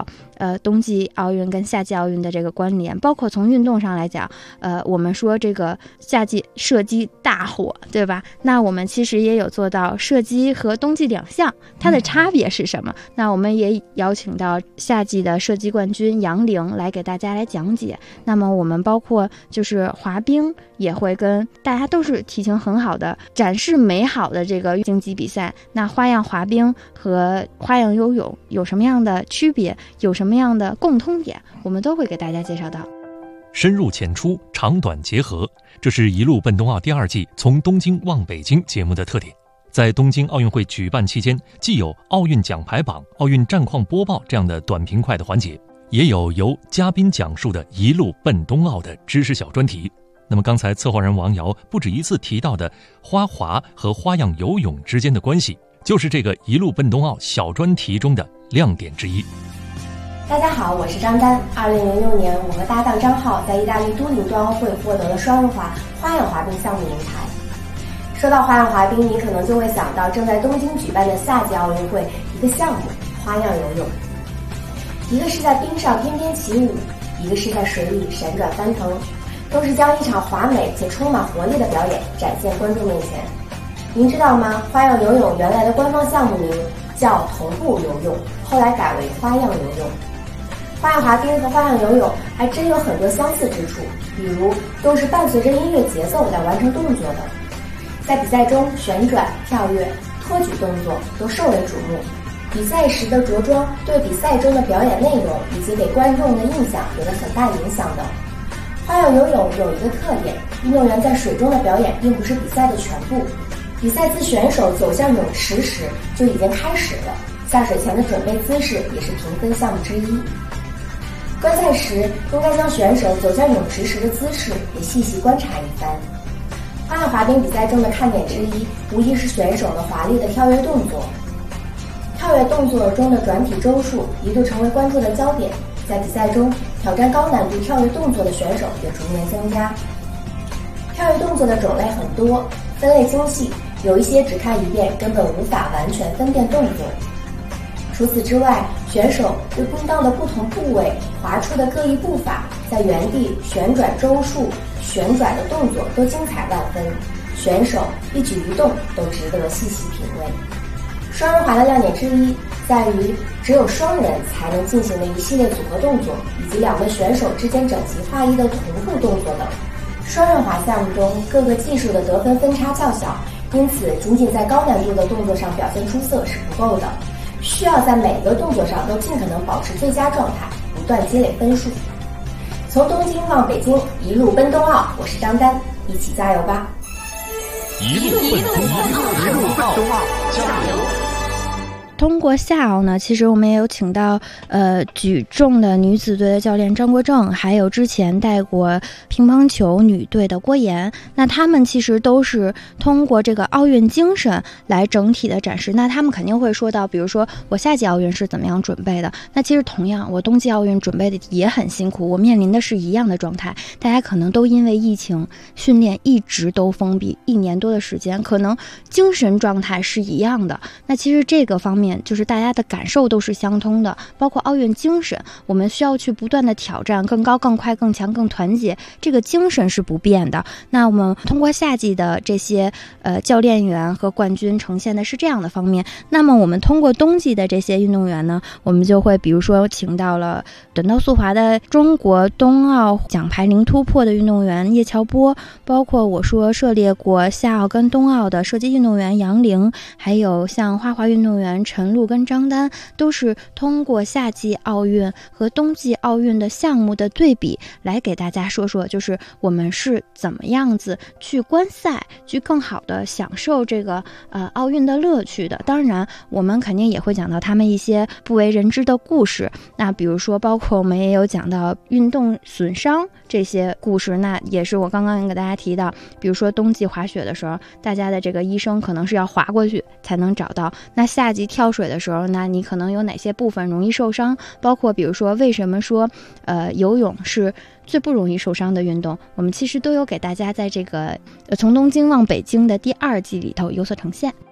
冬季奥运跟夏季奥运的这个关联，包括从运动上来讲，我们说这个夏季射击大火，对吧？那我们其实也有做到射击和冬季两项，它的差别是什么？那我们也邀请到夏季的射击冠军杨玲来给大家来讲解。那么我们包括就是滑冰也会跟大家都是体型很好的展示美好的这个竞技比赛。那花样滑冰和花样游泳有什么样的区别，有什么样的共通点，我们都会给大家介绍到。 深入浅出，长短结合，这是一路奔冬奥第2季从东京往北京节目的特点。在东京奥运会举办期间，既有奥运奖牌榜、奥运战况播报这样的短平快的环节，也有由嘉宾讲述的一路奔冬奥的知识小专题。那么刚才策划人王瑶不止一次提到的花滑和花样游泳之间的关系，就是这个一路奔冬奥小专题中的亮点之一。 大家好，我是张丹。2006年，我和搭档张浩在意大利都灵冬奥会获得了双人滑花样滑冰项目银牌。说到花样滑冰，你可能就会想到正在东京举办的夏季奥运会一个项目——花样游泳。一个是在冰上翩翩起舞，一个是在水里闪转翻腾，都是将一场华美且充满活力的表演展现观众面前。您知道吗？花样游泳原来的官方项目名叫同步游泳，后来改为花样游泳。花样滑冰和花样游泳还真有很多相似之处，比如都是伴随着音乐节奏来完成动作的。在比赛中，旋转、跳跃、托举动作都甚为瞩目。比赛时的着装对比赛中的表演内容以及给观众的印象有着很大影响的。花样游泳有一个特点，运动员在水中的表演并不是比赛的全部。比赛自选手走向泳池时就已经开始了，下水前的准备姿势也是评分项目之一。观赛时应该将选手走向泳池时的姿势也细细观察一番。花样滑冰比赛中的看点之一，无疑是选手的华丽的跳跃动作。跳跃动作中的转体周数一度成为关注的焦点，在比赛中挑战高难度跳跃动作的选手也逐年增加。跳跃动作的种类很多，分类精细，有一些只看一遍根本无法完全分辨动作。除此之外，选手对冰道的不同部位滑出的各异步伐，在原地旋转周数、旋转的动作都精彩万分，选手一举一动都值得细细品味。双人滑的亮点之一在于只有双人才能进行的一系列组合动作，以及两位选手之间整齐划一的同步动作等。双人滑项目中各个技术的得分分差较小，因此仅仅在高难度的动作上表现出色是不够的，需要在每个动作上都尽可能保持最佳状态，不断积累分数。从东京往北京，一路奔冬奥，我是张丹，一起加油吧！ 一路奔冬奥，加油！ 通过夏奥呢，其实我们也有请到举重的女子队的教练张国正，还有之前带过乒乓球女队的郭岩。那他们其实都是通过这个奥运精神来整体的展示。那他们肯定会说到，比如说我夏季奥运是怎么样准备的。那其实同样，我冬季奥运准备的也很辛苦，我面临的是一样的状态。大家可能都因为疫情，训练一直都封闭1年多的时间，可能精神状态是一样的。那其实这个方面就是大家的感受都是相通的，包括奥运精神，我们需要去不断的挑战更高、更快、更强、更团结，这个精神是不变的。那我们通过夏季的这些教练员和冠军呈现的是这样的方面。那么我们通过冬季的这些运动员呢，我们就会比如说请到了短道速滑的中国冬奥奖牌零突破的运动员叶乔波，包括我说涉猎过夏奥跟冬奥的射击运动员杨玲，还有像花滑运动员陈陆跟张丹，都是通过夏季奥运和冬季奥运的项目的对比来给大家说说，就是我们是怎么样子去观赛，去更好的享受这个奥运的乐趣的。当然我们肯定也会讲到他们一些不为人知的故事，那比如说包括我们也有讲到运动损伤这些故事，那也是我刚刚给大家提到，比如说冬季滑雪的时候，大家的这个医生可能是要滑过去才能找到，那夏季跳水的时候，那你可能有哪些部分容易受伤，包括比如说为什么说游泳是最不容易受伤的运动，我们其实都有给大家在这个从东京往北京的第2季里头有所呈现。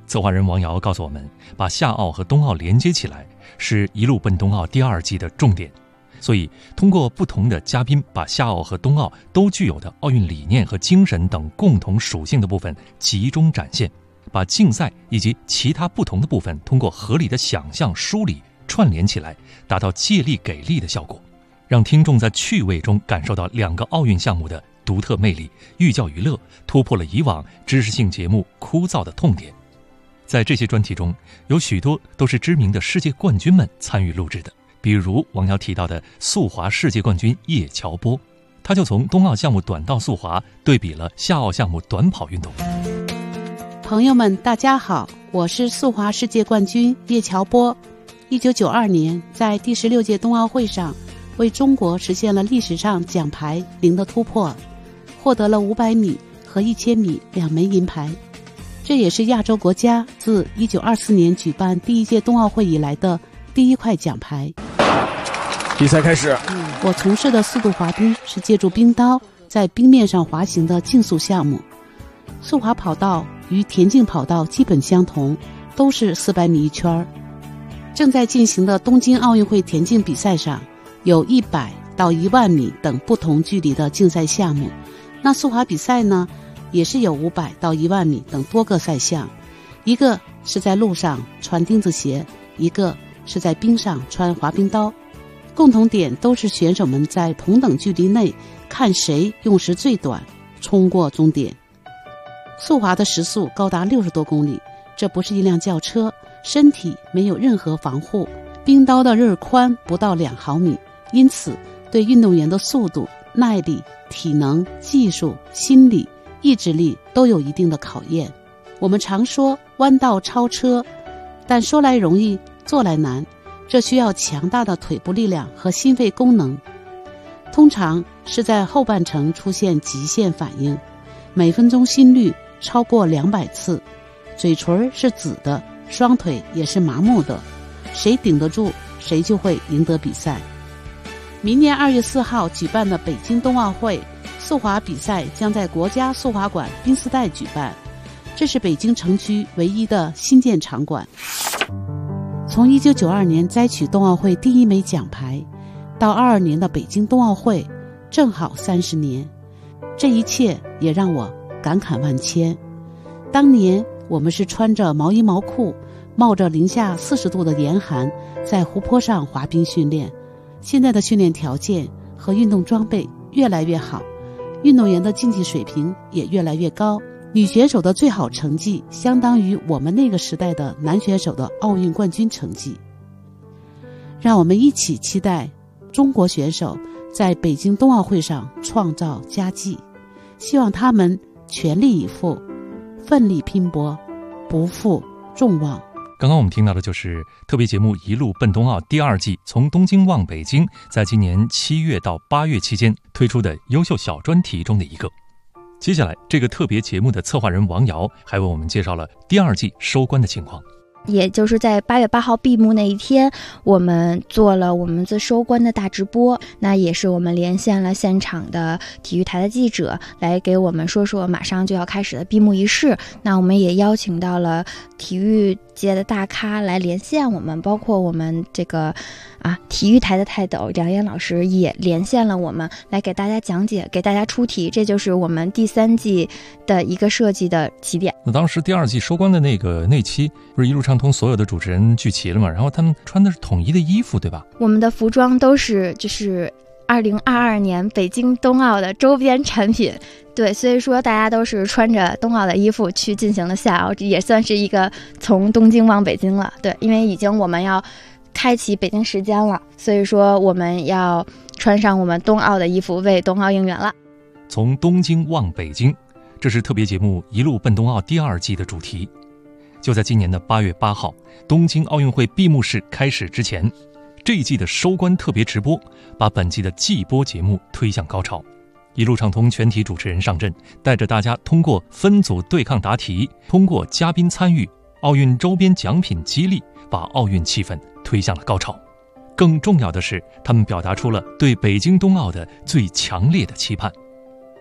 策划人王瑶告诉我们，把夏奥和冬奥连接起来是一路奔冬奥第2季的重点，所以通过不同的嘉宾把夏奥和冬奥都具有的奥运理念和精神等共同属性的部分集中展现，把竞赛以及其他不同的部分通过合理的想象梳理串联起来，达到借力给力的效果，让听众在趣味中感受到2个奥运项目的独特魅力，寓教于乐，突破了以往知识性节目枯燥的痛点。在这些专题中，有许多都是知名的世界冠军们参与录制的，比如王瑶提到的速滑世界冠军叶乔波，他就从冬奥项目短道速滑对比了夏奥项目短跑运动。 朋友们大家好，我是速滑世界冠军叶乔波。1992年在第16届冬奥会上，为中国实现了历史上奖牌零的突破，获得了500米和1000米2枚银牌，这也是亚洲国家自1924年举办第1届冬奥会以来的第1块奖牌。 比赛开始。 我从事的速度滑冰是借助冰刀在冰面上滑行的竞速项目。速滑跑道与田径跑道基本相同，都是400米一圈。正在进行的东京奥运会田径比赛上，有100到1万米等不同距离的竞赛项目。那速滑比赛呢，也是有500到1万米等多个赛项，一个是在路上穿钉子鞋，一个是在冰上穿滑冰刀。共同点都是选手们在同等距离内看谁用时最短，冲过终点。速滑的时速高达60多公里，这不是一辆轿车，身体没有任何防护，冰刀的刃宽不到2毫米，因此对运动员的速度、耐力、体能、技术、心理、意志力都有一定的考验。我们常说弯道超车，但说来容易做来难，这需要强大的腿部力量和心肺功能，通常是在后半程出现极限反应，每分钟心率超过200次，嘴唇是紫的，双腿也是麻木的，谁顶得住谁就会赢得比赛。明年2月4号举办的北京冬奥会速滑比赛将在国家速滑馆滨斯代举办，这是北京城区唯一的新建场馆。从1992年摘取冬奥会第1枚奖牌，到22年的北京冬奥会，正好30年。这一切也让我感慨万千。当年我们是穿着毛衣毛裤，冒着零下40度的严寒，在湖泊上滑冰训练。现在的训练条件和运动装备越来越好，运动员的竞技水平也越来越高。女选手的最好成绩相当于我们那个时代的男选手的奥运冠军成绩。让我们一起期待中国选手在北京冬奥会上创造佳绩，希望他们全力以赴，奋力拼搏，不负众望。 刚刚我们听到的就是特别节目《一路奔冬奥》第2季从东京望北京，在今年7月到8月期间推出的优秀小专题中的一个。接下来这个特别节目的策划人王瑶还为我们介绍了第2季收官的情况。 也就是在8月8号闭幕那一天，我们做了我们收官的大直播，那也是我们连线了现场的体育台的记者，来给我们说说马上就要开始的闭幕仪式。那我们也邀请到了体育界的大咖来连线我们，包括我们这个体育台的泰斗梁岩老师也连线了我们，来给大家讲解，给大家出题。这就是我们第3季的一个设计的起点。 那当时第2季收官的那期不是一路畅通所有的主持人聚齐了嘛，然后他们穿的是统一的衣服，对吧？我们的服装都是就是2022年北京冬奥的周边产品，对，所以说大家都是穿着冬奥的衣服去进行了夏奥，也算是一个从东京往北京了。对，因为已经我们要开启北京时间了，所以说我们要穿上我们冬奥的衣服为冬奥应援了。 从东京望北京，这是特别节目《一路奔冬奥》第2季的主题。就在今年的8月8号，东京奥运会闭幕式开始之前，这一季的收官特别直播把本季的季播节目推向高潮。一路畅通全体主持人上阵，带着大家通过分组对抗答题，通过嘉宾参与、奥运周边奖品激励，把奥运气氛推向了高潮。更重要的是，他们表达出了对北京冬奥的最强烈的期盼。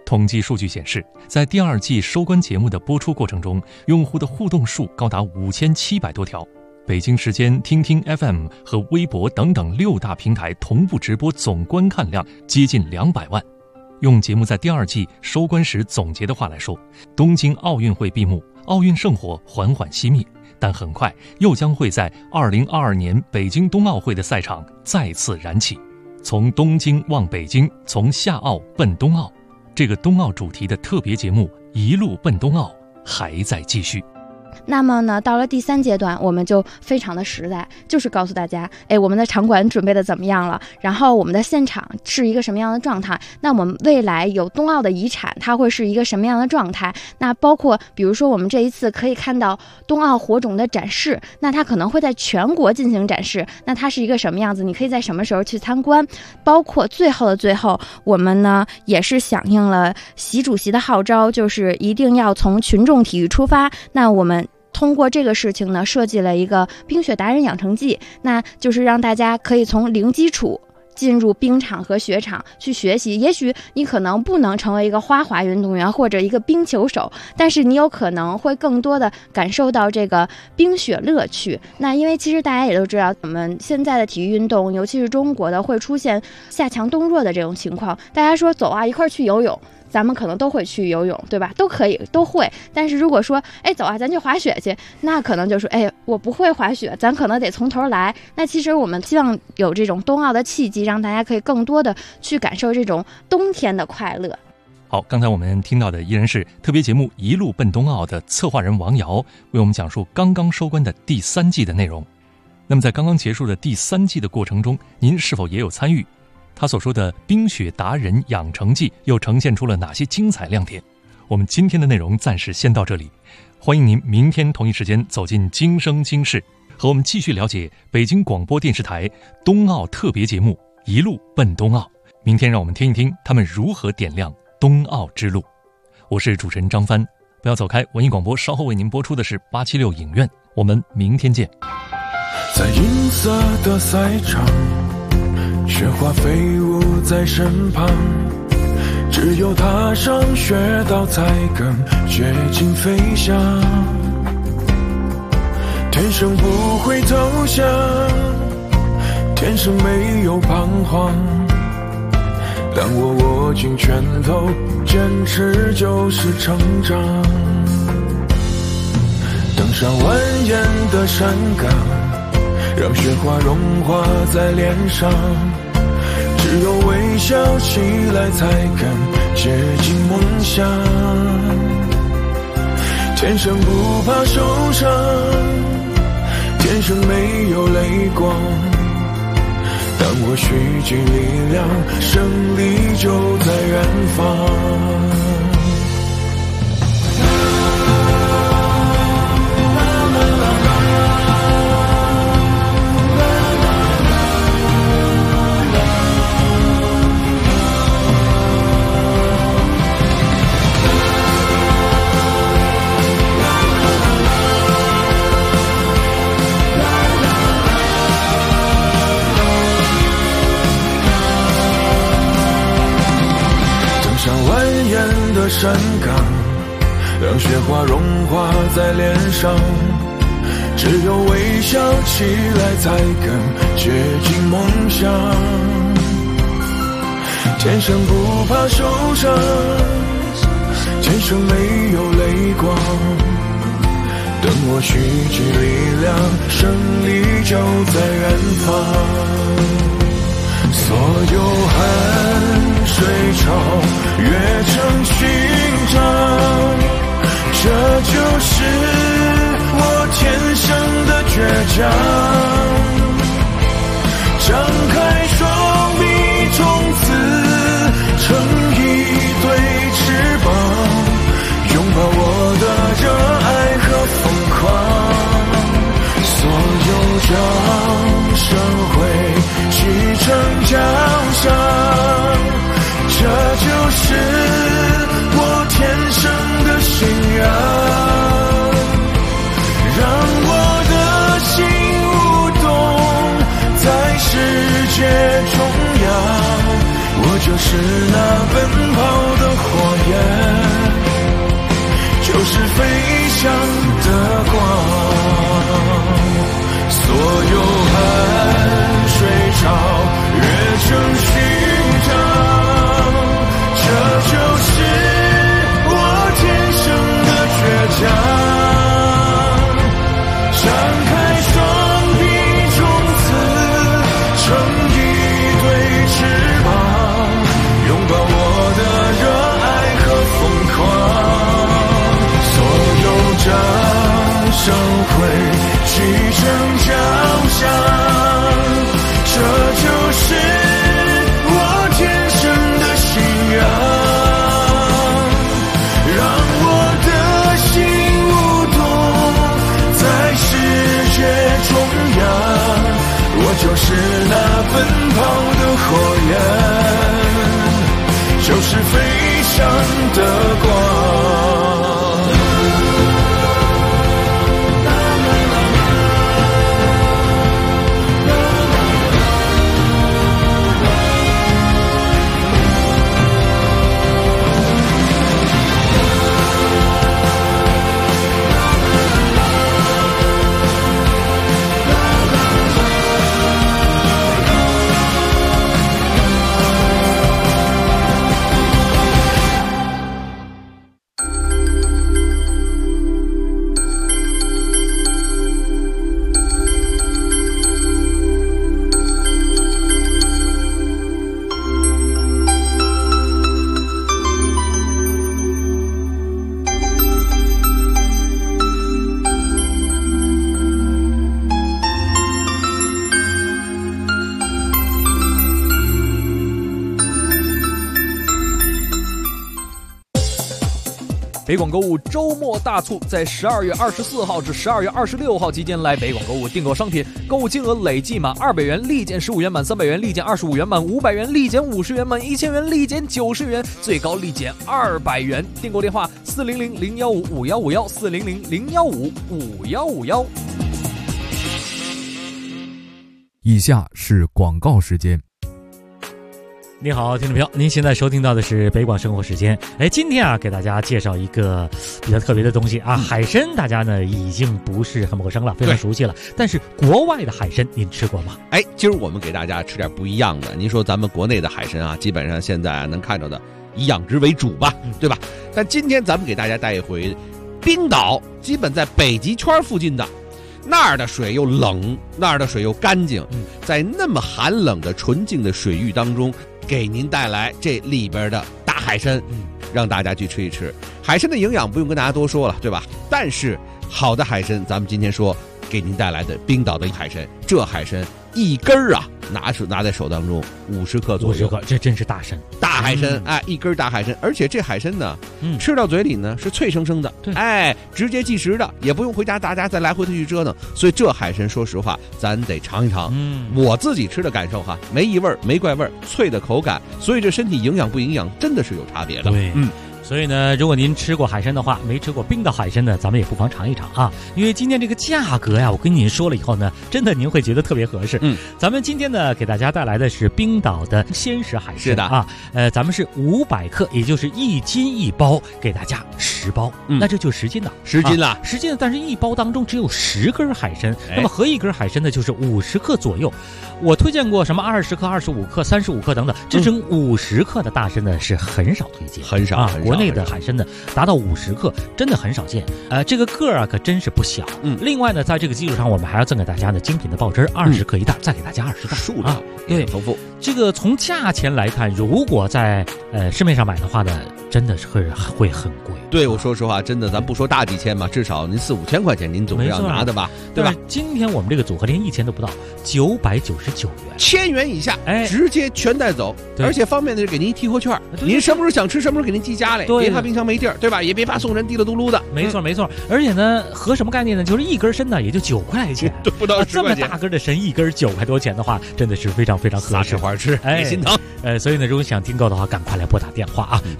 统计数据显示，在第2季收官节目的播出过程中，用户的互动数高达5700多条。北京时间、听听 FM 和微博等等6大平台同步直播总观看量接近200万。用节目在第2季收官时总结的话来说，东京奥运会闭幕，奥运圣火缓缓熄灭，但很快又将会在2022年北京冬奥会的赛场再次燃起。从东京望北京，从夏奥奔冬奥，这个冬奥主题的特别节目一路奔冬奥还在继续。 那么呢，到了第3阶段，我们就非常的实在，就是告诉大家，我们的场馆准备的怎么样了，然后我们的现场是一个什么样的状态，那我们未来有冬奥的遗产，它会是一个什么样的状态，那包括比如说我们这一次可以看到冬奥火种的展示，那它可能会在全国进行展示，那它是一个什么样子，你可以在什么时候去参观，包括最后的最后，我们呢也是响应了习主席的号召，就是一定要从群众体育出发，那我们通过这个事情呢，设计了一个冰雪达人养成记，那就是让大家可以从零基础进入冰场和雪场去学习。也许你可能不能成为一个花滑运动员或者一个冰球手，但是你有可能会更多的感受到这个冰雪乐趣。那因为其实大家也都知道，我们现在的体育运动，尤其是中国的，会出现夏强冬弱的这种情况。大家说走啊，一块去游泳，咱们可能都会去游泳，对吧？都可以，都会。但是如果说，走啊，咱去滑雪去，那可能就是，我不会滑雪，咱可能得从头来。那其实我们希望有这种冬奥的契机，让大家可以更多的去感受这种冬天的快乐。 好，刚才我们听到的依然是特别节目《一路奔冬奥》的策划人王瑶为我们讲述刚刚收官的第3季的内容。那么在刚刚结束的第3季的过程中，您是否也有参与？他所说的冰雪达人养成记又呈现出了哪些精彩亮点？我们今天的内容暂时先到这里，欢迎您明天同一时间走进今生今世，和我们继续了解北京广播电视台冬奥特别节目《一路奔冬奥》。明天让我们听一听他们如何点亮冬奥之路。我是主持人张帆，不要走开，文艺广播稍后为您播出的是876影院，我们明天见。 在银色的赛场，雪花飞舞在身旁，只有踏上雪道才更接近飞翔。天生不会投降，天生没有彷徨，当我握紧拳头，坚持就是成长。登上蜿蜒的山岗，让雪花融化在脸上，只有微笑起来才更接近梦想。天生不怕受伤，天生没有泪光，当我蓄积力量，胜利就在远方。的山岗，让雪花融化在脸上，只有微笑起来才更接近梦想。天生不怕受伤，天生没有泪光，等我蓄积力量，胜利就在远方。所有汗水潮越成勋章，这就是我天生的倔强。张开双臂，从此成一对翅膀，拥抱我的热爱和疯狂。所有掌声会去成奖项，这就是我天生的信仰。让我的心舞动在世界中央，我就是那奔跑的火焰，就是飞翔的光，所有汗水超越成勋章，这就是我天生的倔强。张开双臂，种子成一对翅膀，拥抱我的热爱和疯狂。所有掌声会齐声交响，这就是我天生的信仰。让我的心舞动在世界中央，我就是那奔跑的火焰，就是飞翔的光。 北广购物周末大促，在12月24号至12月26号期间来北广购物订购商品，购物金额累计满200元，立减15元，满300元立减25元，满500元立减50元，满1000元立减90元，最高立减200元。订购电话400-015-5151 400-015-5151。 以下是广告时间。 您好，听众朋友，您现在收听到的是北广生活时间。今天啊，给大家介绍一个比较特别的东西啊，海参，大家呢已经不是很陌生了，非常熟悉了。但是国外的海参您吃过吗？ 今儿我们给大家吃点不一样的。您说咱们国内的海参啊，基本上现在能看着的以养殖为主吧，对吧？但今天咱们给大家带一回冰岛，基本在北极圈附近的。那儿的水又冷，那儿的水又干净，在那么寒冷的纯净的水域当中，给您带来这里边的大海参，让大家去吃一吃。海参的营养不用跟大家多说了，对吧？但是好的海参，咱们今天说给您带来的冰岛的海参，这海参一根儿啊，拿在手当中50克左右， 这真是大参， 大海参，一根大海参，而且这海参呢，吃到嘴里呢是脆生生的，直接即食的，也不用回家大家再来回的去折腾，所以这海参说实话，咱得尝一尝。我自己吃的感受哈，没异味没怪味，脆的口感，所以这身体营养不营养真的是有差别的。 对，所以呢，如果您吃过海参的话，没吃过冰岛海参呢，咱们也不妨尝一尝啊。因为今天这个价格呀，我跟您说了以后呢，真的您会觉得特别合适。咱们今天呢，给大家带来的是冰岛的鲜食海参。 是的啊，咱们是500克，也就是1斤1包，给大家10包，那这就10斤了 ，10斤了 ，10斤了。但是1包当中只有10根海参，那么合一根海参呢，就是50克左右。我推荐过什么20克、25克、35克等等，这种50克的大参呢是很少推荐， 很少啊。 国内的海参呢达到50克真的很少见，这个个啊可真是不小。另外呢，在这个基础上，我们还要赠给大家呢精品的爆汁20克一袋，再给大家20袋， 数量对， 丰富。 这个从价钱来看，如果在市面上买的话呢，真的是会很贵。 对，我说实话，真的，咱不说大几千嘛，至少您4-5千块钱，您总是要拿的吧，对吧？ 今天我们这个组合连1000都不到，999元 ，1000元以下，直接全带走，而且方便的是给您提货券，您什么时候想吃，什么时候给您寄家来，别怕冰箱没地儿，对吧？也别怕送人滴了嘟噜的。 没错，没错。而且呢，合什么概念呢？就是一根参呢，也就9块钱， 不到10块钱。 这么大根的参，一根9块多钱的话，真的是非常非常合适， 撒吃花吃，心疼。 所以呢，如果想订购的话，赶快来拨打电话啊，是400-015-5151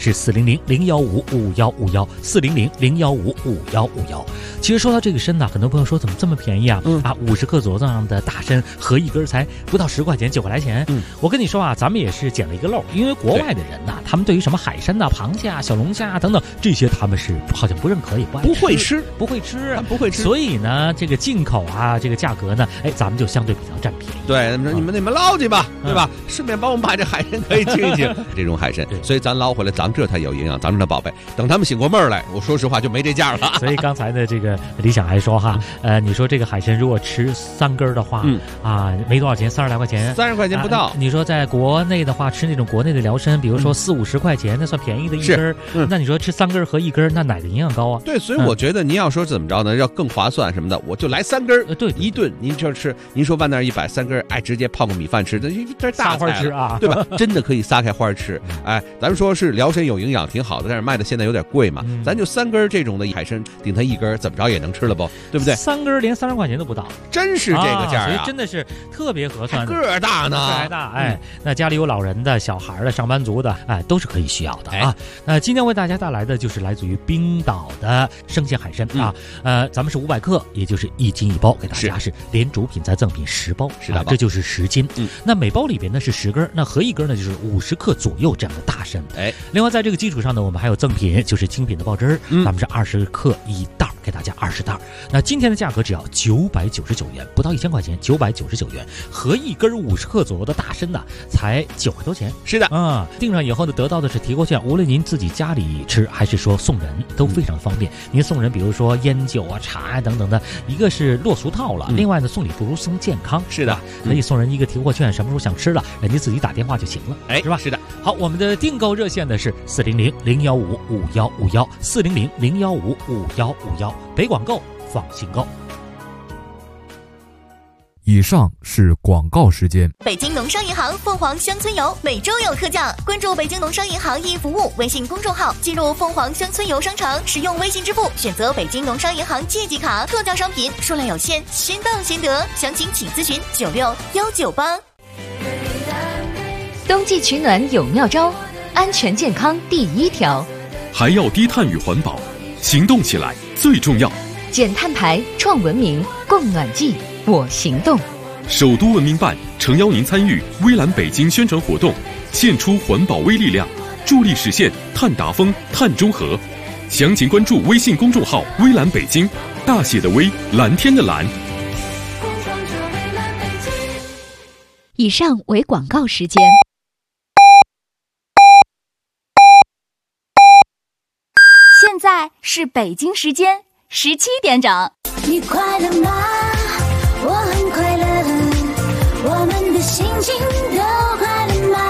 400-015-5151，400-015-5151。其实说到这个参呢，很多朋友说怎么这么便宜啊？50克左右这样的大参，合一根才不到10块钱，9块来钱。我跟你说啊，咱们也是捡了一个漏，因为国外的人呐，他们对于什么海参呐、螃蟹啊、小龙虾啊等等这些，他们是好像不认可，也不爱吃，不会吃。所以呢，这个进口啊，这个价格呢，咱们就相对比较占便宜。 对，你们捞去吧，对吧？顺便帮我们把这海参可以清一清，这种海参，所以咱捞回来，咱这才有营养，咱们的宝贝。等他们醒过闷儿来，我说实话就没这价了。 所以刚才的这个李想还说哈，你说这个海参如果吃3根的话，没多少钱，30来块钱 ，30块钱不到。 你说在国内的话，吃那种国内的辽参，比如说40-50块钱，那算便宜的一根。那你说吃3根和1根，那哪个营养高啊？ 对，所以我觉得您要说怎么着呢，要更划算什么的，我就来3根。 对， 一顿您就吃，您说万那130根，直接泡个米饭吃，这大花吃啊， 对吧？真的可以撒开花吃。咱们说是辽参有营养挺好的，但是卖的现在有点贵嘛，咱就3根这种的海参顶它1根，怎么着也能吃了不？对不对 ？3根连30块钱都不到， 真是这个价所以真的是特别合算。 个儿大呢， 还大那家里有老人的、小孩的、上班族的，都是可以需要的啊。那今天为大家带来的就是来自于冰岛的生鲜海参咱们是500克，也就是1斤1包，给大家是连主品再赠品10包，这就是10斤。那每包里边呢是10根，那合一根呢就是50克左右这样的大参。另外在这个基础上呢，我们还有赠品，就是精品的爆汁，咱们是20克1袋，给大家20袋。那今天的价格只要999元，不到1000块钱，999元，合一根50克左右的大参呢，才9块多钱。 是的， 订上以后呢，得到的是提货券，无论您自己家里吃还是说送人，都非常方便。您送人，比如说烟酒啊、茶啊等等的，一个是落俗套了，另外呢，送礼不如送健康。 是的， 可以送人一个提货券，什么时候想吃了，人家自己打电话就行了，是吧？ 是的。 好，我们的订购热线呢是400-015-5151，400-015-5151，北广购，放心购。 以上是广告时间。 北京农商银行凤凰乡村游每周有特价，关注北京农商银行易服务微信公众号，进入凤凰乡村游商城，使用微信支付，选择北京农商银行借记卡，特价商品数量有限，先到先得，详情请咨询96-198。 冬季取暖有妙招，安全健康第1条， 还要低碳与环保，行动起来最重要。 减碳排，创文明，供暖季，我行动。 首都文明办诚邀您参与微蓝北京宣传活动，献出环保微力量，助力实现碳达峰、碳中和。详情关注微信公众号微蓝北京，大写的微，蓝天的蓝。 以上为广告时间。 现在是北京时间17点整。 你快乐吗？我很快乐，我们的心情都快乐吗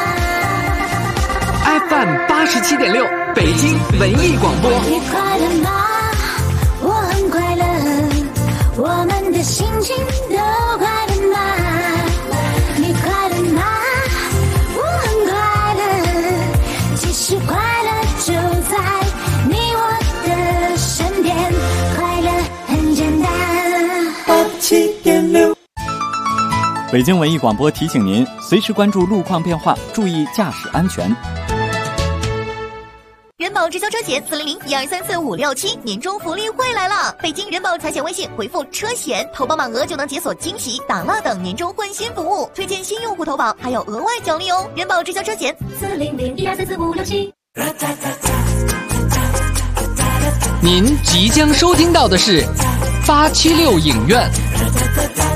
？FM 87.6，北京文艺广播。 你快乐吗？我很快乐，我们的心情都快乐吗？你快乐吗？我很快乐，其实快乐就在你我的身边，快乐很简单。87.6， 北京文艺广播提醒您，随时关注路况变化，注意驾驶安全。 人保直销车险400-1234567年终福利会来了！北京人保财险微信回复车险，投保满额就能解锁惊喜、打蜡等年终换新服务，推荐新用户投保还有额外奖励哦！人保直销车险 400-1234567。 您即将收听到的是876影院。